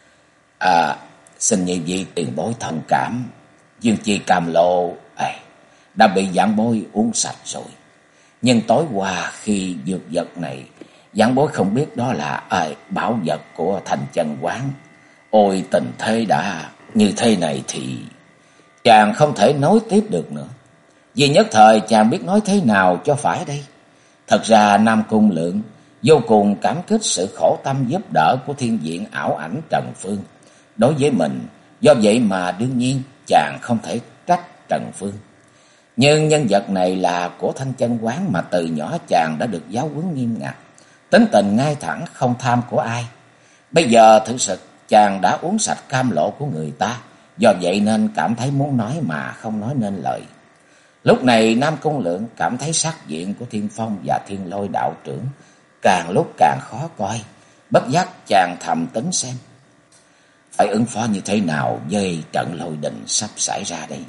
A: Xin nhị vị tiền bối thông cảm. Dương chi cam lộ đã bị vãn bối uống sạch rồi. Nhưng tối qua khi dược vật này, vãn bối không biết đó là bảo vật của Thanh Chân Quán. Ôi tình thế đã như thế này thì chàng không thể nói tiếp được nữa. Vì nhất thời chàng biết nói thế nào cho phải đây. Thật ra Nam Cung Lượng vô cùng cảm kích sự khổ tâm giúp đỡ của thiên diện ảo ảnh Trần Phương đối với mình. Do vậy mà đương nhiên chàng không thể trách Trần Phương. Nhưng nhân vật này là của Thanh Chân Quán mà từ nhỏ chàng đã được giáo huấn nghiêm ngặt, tính tình ngay thẳng không tham của ai. Bây giờ thực sự chàng đã uống sạch cam lộ của người ta, do vậy nên cảm thấy muốn nói mà không nói nên lời. Lúc này Nam Cung Lượng cảm thấy sắc diện của Thiên Phong và Thiên Lôi đạo trưởng càng lúc càng khó coi. Bất giác chàng thầm tính xem phải ứng phó như thế nào với trận lôi đình sắp xảy ra đây.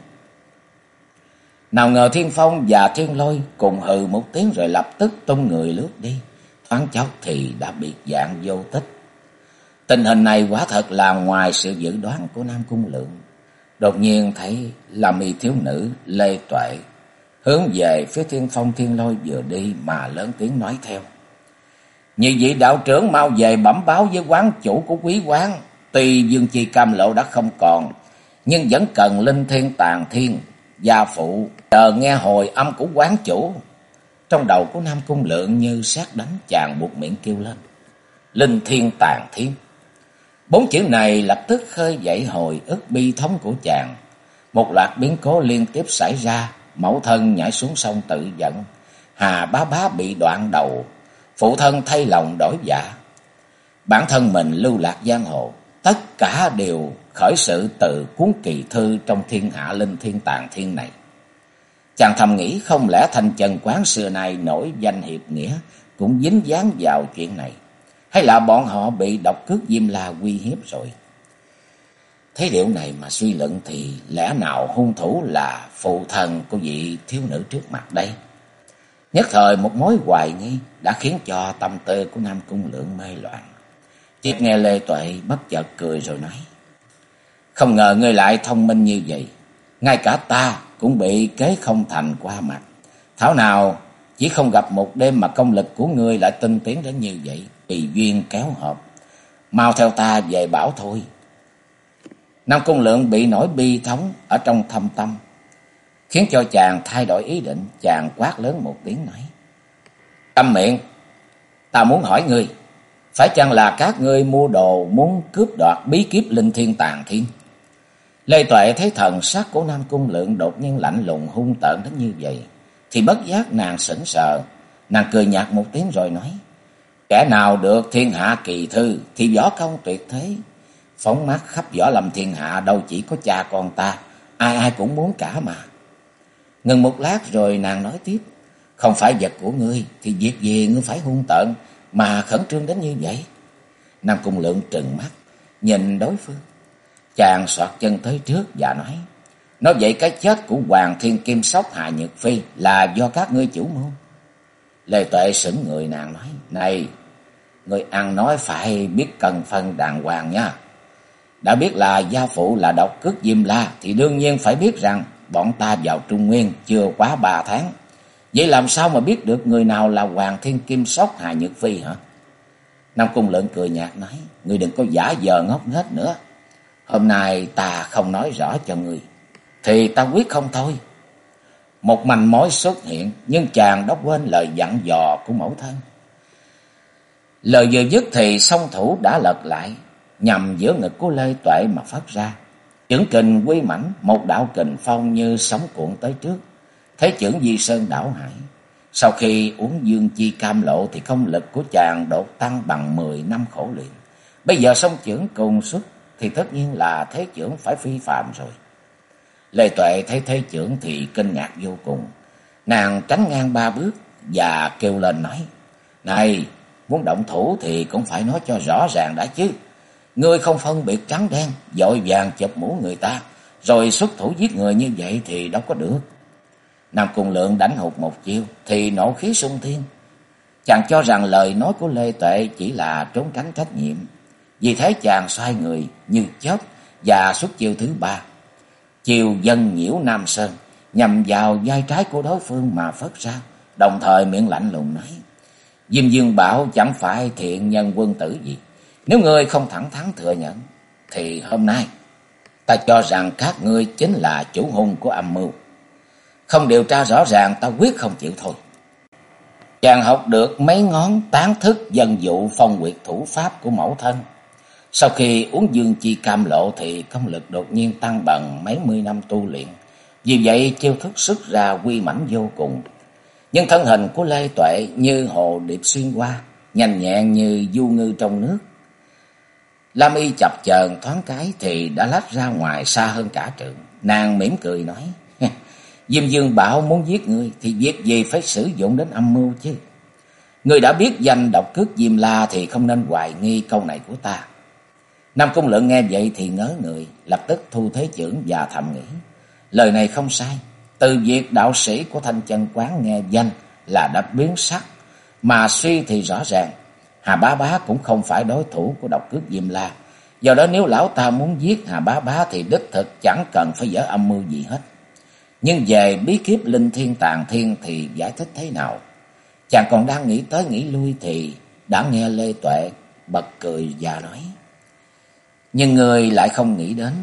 A: Nào ngờ Thiên Phong và Thiên Lôi cùng hừ một tiếng rồi lập tức tung người lướt đi. Thoáng chốc thì đã biệt dạng vô tích. Tình hình này quả thật là ngoài sự dự đoán của Nam Cung Lượng. Đột nhiên thấy Lam Y thiếu nữ Lê Tuệ hướng về phía Thiên Phong Thiên Lôi vừa đi mà lớn tiếng nói theo. Nhị vị đạo trưởng mau về bẩm báo với quán chủ của quý quán. Tuy dương chi cam lộ đã không còn, nhưng vẫn cần linh thiên tàn thiên gia phụ chờ nghe hồi âm của quán chủ. Trong đầu của Nam Cung Lượng như sét đánh, chàng buột miệng kêu lên. Linh thiên tàn thiên. 4 chữ này lập tức khơi dậy hồi ức bi thống của chàng. Một loạt biến cố liên tiếp xảy ra. Mẫu thân nhảy xuống sông tự giận, Hà bá bá bị đoạn đầu, phụ thân thay lòng đổi dạ, bản thân mình lưu lạc giang hồ. Tất cả đều khởi sự từ cuốn kỳ thư trong thiên hạ linh thiên tàn thiên này. Chàng thầm nghĩ không lẽ Thanh Chân Quán xưa nay nổi danh hiệp nghĩa cũng dính dáng vào chuyện này, hay là bọn họ bị độc cước Diêm La uy hiếp rồi. Thấy điều này mà suy luận thì lẽ nào hung thủ là phụ thần của vị thiếu nữ trước mặt đây? Nhất thời một mối hoài nghi đã khiến cho tâm tư của Nam Cung Lượng mê loạn. Chợt nghe Lê Tuệ bất chợt cười rồi nói. Không ngờ ngươi lại thông minh như vậy. Ngay cả ta cũng bị kế không thành qua mặt. Thảo nào chỉ không gặp một đêm mà công lực của ngươi lại tinh tiến đến như vậy. Tùy duyên kéo hợp. Mau theo ta về bảo thôi. Nam Cung Lượng bị nỗi bi thống ở trong thâm tâm khiến cho chàng thay đổi ý định. Chàng quát lớn một tiếng nói. Câm miệng. Ta muốn hỏi ngươi, phải chăng là các ngươi mua đồ muốn cướp đoạt bí kíp linh thiên tàn thiên? Lê Tuệ thấy thần sắc của Nam Cung Lượng đột nhiên lạnh lùng hung tợn đến như vậy, thì bất giác nàng sững sờ. Nàng cười nhạt một tiếng rồi nói: kẻ nào được thiên hạ kỳ thư thì võ công tuyệt thế. Phóng mắt khắp võ lâm thiên hạ đâu chỉ có cha con ta, ai ai cũng muốn cả mà. Ngừng một lát rồi nàng nói tiếp: không phải vật của ngươi thì việc gì ngươi phải hung tợn mà khẩn trương đến như vậy? Nam Cung Lượng trừng mắt nhìn đối phương, chàng xoạt chân tới trước và nói vậy cái chết của Hoàng Thiên Kim Sóc Hà Nhược Phi là do các ngươi chủ mưu. Lê Tuệ sững người, nàng nói: này, người ăn nói phải biết cần phân đàng hoàng nha. Đã biết là gia phụ là độc cước Diêm La thì đương nhiên phải biết rằng bọn ta vào Trung Nguyên chưa quá 3 tháng. Vậy làm sao mà biết được người nào là Hoàng Thiên Kim Sóc Hà Nhược Phi hả? Nam Cung Lượng cười nhạt nói: ngươi đừng có giả vờ ngốc nghếch nữa. Hôm nay ta không nói rõ cho ngươi thì ta quyết không thôi. Một manh mối xuất hiện, nhưng chàng đã quên lời dặn dò của mẫu thân. Lời vừa dứt thì song thủ đã lật lại, nhằm giữa ngực của Lê Tuệ mà phát ra. Chưởng kình quy mãnh, một đạo kình phong như sóng cuộn tới trước, thế chưởng di sơn đảo hải. Sau khi uống dương chi cam lộ thì công lực của chàng đột tăng bằng 10 năm khổ luyện. Bây giờ song chưởng cùng xuất thì tất nhiên là thế chưởng phải phi phàm rồi. Lê Tuệ thấy thế chưởng thì kinh ngạc vô cùng. Nàng tránh ngang 3 bước và kêu lên nói: này, muốn động thủ thì cũng phải nói cho rõ ràng đã chứ. Ngươi không phân biệt trắng đen, vội vàng chụp mũ người ta rồi xuất thủ giết người như vậy thì đâu có được. Nam Cung Lượng đánh hụt một chiêu thì nộ khí sung thiên. Chàng cho rằng lời nói của Lê Tuệ chỉ là trốn tránh trách nhiệm. Vì thế chàng xoay người như chớp và xuất chiêu thứ 3. Chiêu Dân Nhiễu Nam Sơn, nhằm vào vai trái của đối phương mà phất ra, đồng thời miệng lạnh lùng nói: Diêm Dương Bảo chẳng phải thiện nhân quân tử gì. Nếu ngươi không thẳng thắn thừa nhận thì hôm nay ta cho rằng các ngươi chính là chủ hung của âm mưu. Không điều tra rõ ràng ta quyết không chịu thôi. Chàng học được mấy ngón tán thức dân dụ phong quyệt thủ pháp của mẫu thân. Sau khi uống dương chi cam lộ thì công lực đột nhiên tăng bằng mấy mươi năm tu luyện. Vì vậy chiêu thức xuất ra quy mãnh vô cùng. Nhưng thân hình của Lê Tuệ như hồ điệp xuyên qua, nhanh nhẹn như du ngư trong nước. Lam Y chập chờn thoáng cái thì đã lách ra ngoài xa hơn cả trượng. Nàng mỉm cười nói: Diêm Dương Bảo muốn giết ngươi thì việc gì phải sử dụng đến âm mưu chứ. Ngươi đã biết danh độc cước Diêm La thì không nên hoài nghi câu này của ta. Nam Cung Lượng nghe vậy thì ngớ người, lập tức thu thế chưởng và thầm nghĩ: lời này không sai. Từ việc đạo sĩ của Thanh Chân Quán nghe danh là đã biến sắc, mà suy thì rõ ràng Hà Bá Bá cũng không phải đối thủ của độc cước Diêm La. Do đó nếu lão ta muốn giết Hà Bá Bá thì đích thực chẳng cần phải dở âm mưu gì hết. Nhưng về bí kíp linh thiên tàng thiên thì giải thích thế nào? Chàng còn đang nghĩ tới nghĩ lui thì đã nghe Lê Tuệ bật cười và nói: nhưng người lại không nghĩ đến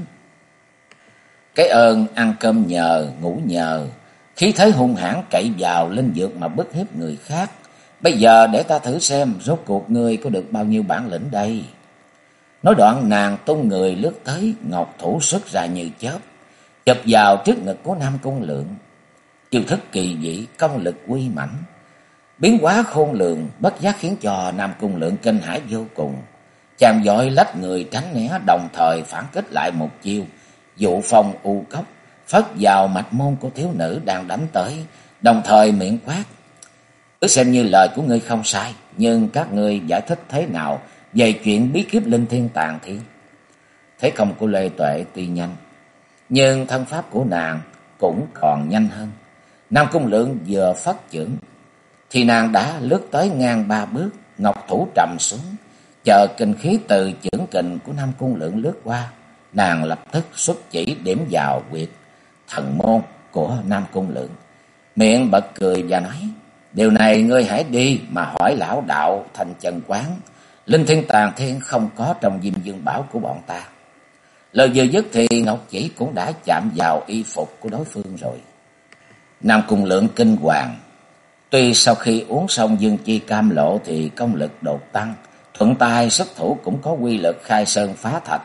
A: cái ơn ăn cơm nhờ, ngủ nhờ, khí thế hung hãn cậy vào linh dược mà bức hiếp người khác. Bây giờ để ta thử xem rốt cuộc ngươi có được bao nhiêu bản lĩnh đây. Nói đoạn nàng tung người lướt tới, ngọc thủ xuất ra như chớp, chụp vào trước ngực của Nam Cung Lượng. Chiêu thức kỳ dị, công lực uy mãnh, biến hóa khôn lường, bất giác khiến cho Nam Cung Lượng kinh hãi vô cùng. Chàng vội lách người tránh né, đồng thời phản kích lại một chiêu dụ phong u cốc, phất vào mạch môn của thiếu nữ đang đánh tới, đồng thời miệng quát: cứ xem như lời của ngươi không sai, nhưng các ngươi giải thích thế nào về chuyện bí kíp linh thiên tàng thiên? Thế công của Lê Tuệ tuy nhanh, nhưng thân pháp của nàng cũng còn nhanh hơn. Nam Cung Lượng vừa phất chưởng thì nàng đã lướt tới ngang 3 bước, ngọc thủ trầm xuống, chờ kinh khí từ chưởng kình của Nam Cung Lượng lướt qua. Nàng lập tức xuất chỉ điểm vào huyệt thần môn của Nam Cung Lượng, miệng bật cười và nói: điều này ngươi hãy đi mà hỏi lão đạo Thanh Chân Quán, linh thiên tàng thiên không có trong Diêm Dương Bảo của bọn ta. Lời vừa dứt thì ngọc chỉ cũng đã chạm vào y phục của đối phương rồi. Nam Cung Lượng kinh hoàng. Tuy sau khi uống xong dương chi cam lộ thì công lực đột tăng, thuận tay xuất thủ cũng có quy lực khai sơn phá thạch,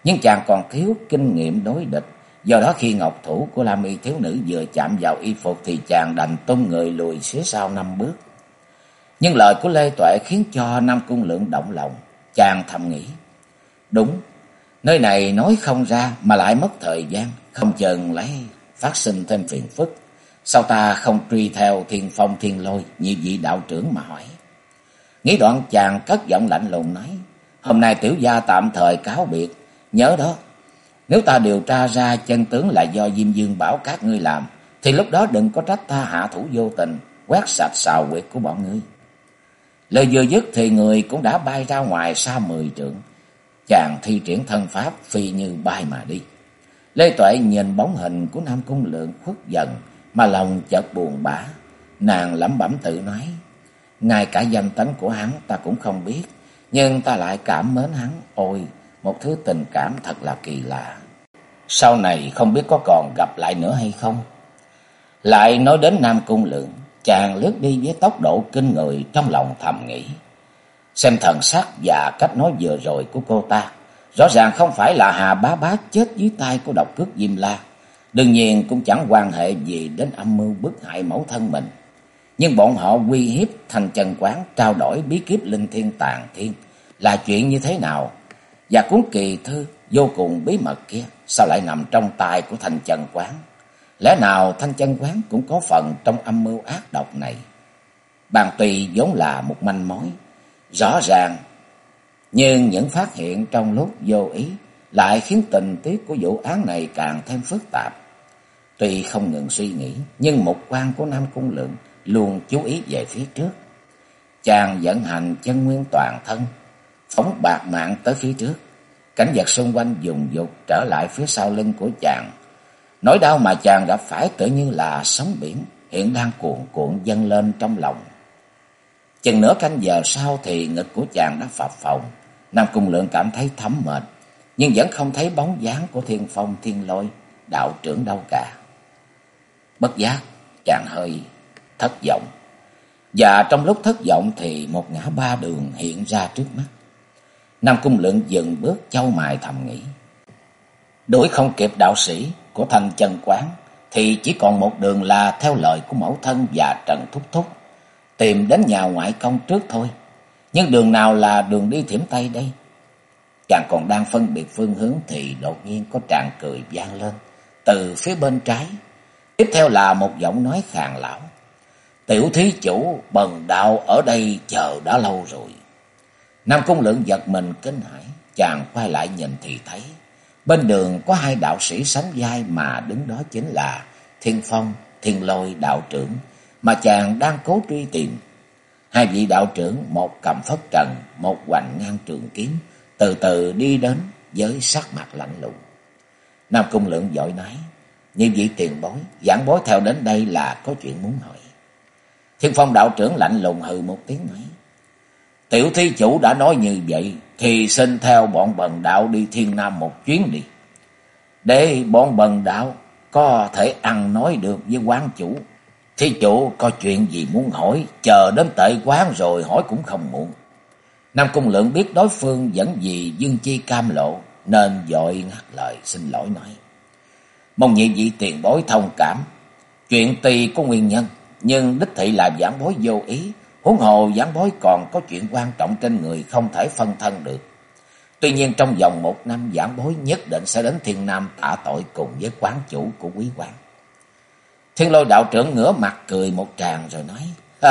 A: nhưng chàng còn thiếu kinh nghiệm đối địch. Do đó khi ngọc thủ của Lam Y thiếu nữ vừa chạm vào y phục thì chàng đành tung người lùi phía sau 5 bước. Nhưng lời của Lê Tuệ khiến cho Nam Cung Lượng động lòng. Chàng thầm nghĩ, đúng, nơi này nói không ra mà lại mất thời gian, không chừng lấy phát sinh thêm phiền phức. Sao ta không truy theo Thiên Phong Thiên Lôi như vị đạo trưởng mà hỏi. Nghĩ đoạn chàng cất giọng lạnh lùng nói, hôm nay tiểu gia tạm thời cáo biệt. Nhớ đó, nếu ta điều tra ra chân tướng là do Diêm Dương bảo các ngươi làm, thì lúc đó đừng có trách ta hạ thủ vô tình, quét sạch sào quyệt của bọn ngươi. Lời vừa dứt thì người cũng đã bay ra ngoài xa 10 trượng. Chàng thi triển thân pháp phi như bay mà đi. Lê Tuệ nhìn bóng hình của Nam Cung Lượng khuất dần mà lòng chợt buồn bã. Nàng lẩm bẩm tự nói, ngay cả danh tánh của hắn ta cũng không biết, nhưng ta lại cảm mến hắn. Ôi, một thứ tình cảm thật là kỳ lạ. Sau này không biết có còn gặp lại nữa hay không. Lại nói đến Nam Cung Lượng, chàng lướt đi với tốc độ kinh người, trong lòng thầm nghĩ. Xem thần sắc và cách nói vừa rồi của cô ta, rõ ràng không phải là Hà Bá Bá chết dưới tay của độc cước Diêm La. Đương nhiên cũng chẳng quan hệ gì đến âm mưu bức hại mẫu thân mình. Nhưng bọn họ uy hiếp Thanh Chân Quán trao đổi bí kíp linh thiên tàn thiên là chuyện như thế nào? Và cuốn kỳ thư vô cùng bí mật kia sao lại nằm trong tay của Thanh Chân Quán? Lẽ nào Thanh Chân Quán cũng có phần trong âm mưu ác độc này? Bàn tùy vốn là một manh mối rõ ràng, nhưng những phát hiện trong lúc vô ý lại khiến tình tiết của vụ án này càng thêm phức tạp. Tuy không ngừng suy nghĩ, nhưng mục quan của Nam Cung Lượng luôn chú ý về phía trước. Chàng vận hành chân nguyên toàn thân, phóng bạt mạng tới phía trước. Cảnh vật xung quanh dùng dục trở lại phía sau lưng của chàng. Nỗi đau mà chàng gặp phải tự như là sóng biển, hiện đang cuồn cuộn dâng lên trong lòng. Chừng nửa canh giờ sau thì ngực của chàng đã phập phồng. Nam Cung Lượng cảm thấy thấm mệt, nhưng vẫn không thấy bóng dáng của Thiên Phong Thiên Lôi đạo trưởng đâu cả. Bất giác chàng hơi thất vọng. Và trong lúc thất vọng thì một ngã ba đường hiện ra trước mắt. Nam Cung Lượng dừng bước chau mày thầm nghĩ. Đuổi không kịp đạo sĩ của Thanh Chân Quán thì chỉ còn một đường là theo lời của mẫu thân và Trần Thúc Thúc, tìm đến nhà ngoại công trước thôi. Nhưng đường nào là đường đi Thiểm Tây đây? Chàng còn đang phân biệt phương hướng thì đột nhiên có tràng cười vang lên từ phía bên trái. Tiếp theo là một giọng nói khàn lão. Tiểu thí chủ bần đạo ở đây chờ đã lâu rồi. Nam Cung Lượng giật mình kinh hãi. Chàng quay lại nhìn thì thấy bên đường có 2 đạo sĩ sánh vai, mà đứng đó chính là Thiên Phong Thiên Lôi đạo trưởng mà chàng đang cố truy tìm. 2 vị đạo trưởng, một cầm phất trần, một hoành ngang trường kiếm, từ từ đi đến với sắc mặt lạnh lùng. Nam Cung Lượng vội nói, như vị tiền bối, giảng bối theo đến đây là có chuyện muốn hỏi. Thiên Phong đạo trưởng lạnh lùng hừ một tiếng nói, tiểu thí chủ đã nói như vậy thì xin theo bọn bần đạo đi Thiên Nam một chuyến đi, để bọn bần đạo có thể ăn nói được với quán chủ. Thí chủ có chuyện gì muốn hỏi, chờ đến tệ quán rồi hỏi cũng không muộn. Nam Cung Lượng biết đối phương vẫn vì dương chi cam lộ, nên vội ngắt lời xin lỗi nói, mong nhị vị tiền bối thông cảm. Chuyện tuy có nguyên nhân, nhưng đích thị là giảng bối vô ý. Huống hồ giảng bối còn có chuyện quan trọng trên người không thể phân thân được. Tuy nhiên trong vòng 1 năm giảng bối nhất định sẽ đến Thiên Nam tạ tội cùng với quán chủ của quý quán. Thiên Lôi đạo trưởng ngửa mặt cười một tràng rồi nói,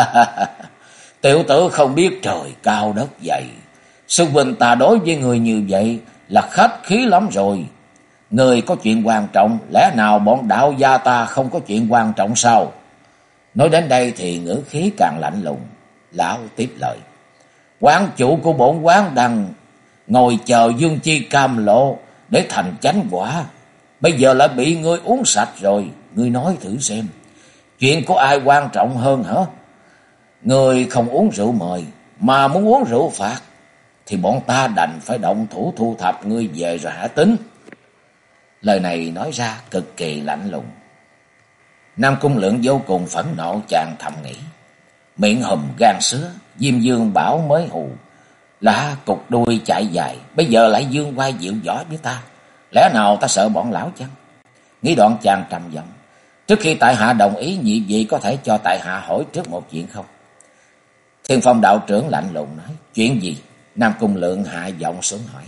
A: tiểu tử không biết trời cao đất dày. Sư huynh ta đối với người như vậy là khách khí lắm rồi. Người có chuyện quan trọng, lẽ nào bọn đạo gia ta không có chuyện quan trọng sao? Nói đến đây thì ngữ khí càng lạnh lùng. Lão tiếp lời, quán chủ của bổn quán đang ngồi chờ dương chi cam lộ để thành chánh quả, bây giờ lại bị ngươi uống sạch rồi. Ngươi nói thử xem, chuyện của ai quan trọng hơn hả? Ngươi không uống rượu mời mà muốn uống rượu phạt, thì bọn ta đành phải động thủ thu thập ngươi về rồi hả tính. Lời này nói ra cực kỳ lạnh lùng. Nam Cung Lượng vô cùng phẫn nộ, chàng thầm nghĩ, miệng hùm gan sứa, Diêm Dương bảo mới hù, Là cục đuôi chạy dài, bây giờ lại dương vai dịu võ với ta. Lẽ nào ta sợ bọn lão chăng? Nghĩ đoạn chàng trầm giọng: trước khi tại hạ đồng ý, nhị vị có thể cho tại hạ hỏi trước một chuyện không? Thiên Phong đạo trưởng lạnh lùng nói: chuyện gì? Nam Cung Lượng hạ giọng xuống hỏi: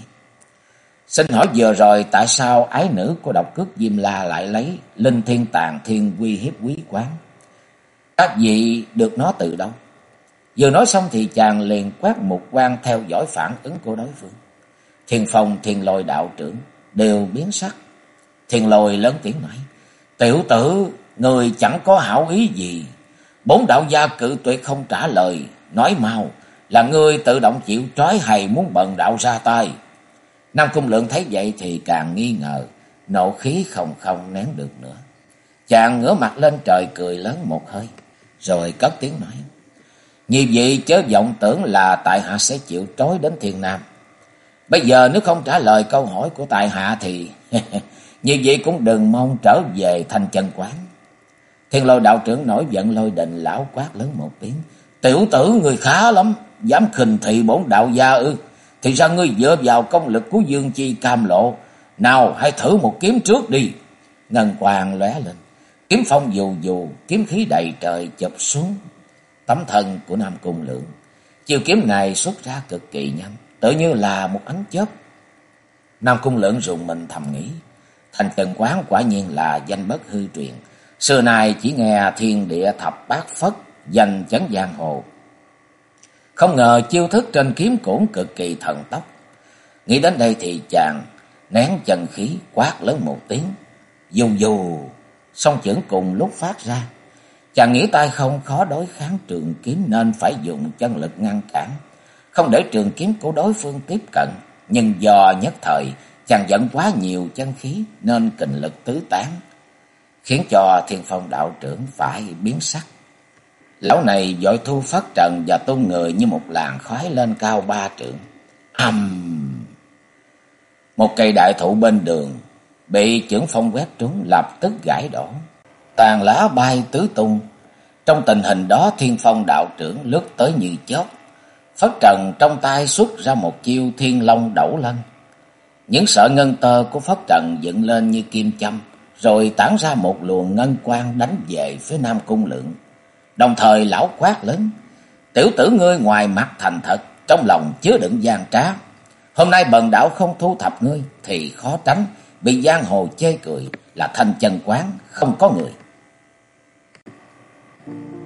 A: xin hỏi vừa rồi tại sao ái nữ của độc cước Diêm La lại lấy linh thiên tàn thiên uy hiếp quý quán? Các vị được nó từ đâu? Vừa nói xong thì chàng liền quét một quan theo dõi phản ứng của đối phương. Thiên Phong, Thiên Lôi đạo trưởng đều biến sắc. Thiên Lôi lớn tiếng nói: tiểu tử, người chẳng có hảo ý gì. Bốn đạo gia cự tuyệt không trả lời. Nói mau, là ngươi tự động chịu trói hay muốn bần đạo ra tay? Nam Cung Lượng thấy vậy thì càng nghi ngờ, nộ khí không nén được nữa. Chàng ngửa mặt lên trời cười lớn một hơi, rồi cất tiếng nói: nhị vị chớ vọng tưởng là tại hạ sẽ chịu trói đến Thiên Nam. Bây giờ nếu không trả lời câu hỏi của tại hạ thì nhị vị cũng đừng mong trở về thành Chân Quán. Thiên Lôi đạo trưởng nổi giận lôi đình, lão quát lớn một tiếng: tiểu tử, người khá lắm, dám khinh thị bổn đạo gia ư? Thì ra ngươi dựa vào công lực của Dương Chi Cam Lộ. Nào, hãy thử một kiếm trước đi. Ngân quang lóe lên, kiếm phong dù dù, kiếm khí đầy trời chụp xuống tấm thân của Nam Cung Lượng. Chiêu kiếm này xuất ra cực kỳ nhanh, tự như là một ánh chớp. Nam Cung Lượng rùng mình thầm nghĩ, thành Chân Quán quả nhiên là danh bất hư truyền. Xưa nay chỉ nghe thiên địa thập bát phất, danh chấn giang hồ. Không ngờ chiêu thức trên kiếm cũng cực kỳ thần tốc. Nghĩ đến đây thì chàng nén chân khí, quát lớn một tiếng: dù dù. Song chưởng cùng lúc phát ra. Chàng nghĩ tay không khó đối kháng trường kiếm nên phải dùng chân lực ngăn cản, không để trường kiếm của đối phương tiếp cận. Nhưng do nhất thời chàng dẫn quá nhiều chân khí nên kình lực tứ tán, khiến cho Thiên Phong đạo trưởng phải biến sắc. Lão này vội thu phất trần và tung người như một làn khói lên cao 3 trượng. Một cây đại thụ bên đường bị chưởng phong quét trúng, lập tức gãy đổ, tàn lá bay tứ tung. Trong tình hình đó, Thiên Phong đạo trưởng lướt tới như chớp, phất trần trong tay xuất ra một chiêu Thiên Long Đẩu Lân. Những sợi ngân tơ của phất trần dựng lên như kim châm, rồi tản ra một luồng ngân quang đánh về phía Nam Cung Lượng. Đồng thời lão quát lớn: tiểu tử, ngươi ngoài mặt thành thật, trong lòng chứa đựng gian trá. Hôm nay bần đạo không thu thập ngươi thì khó tránh bị giang hồ chê cười là Thành Chân Quán không có người.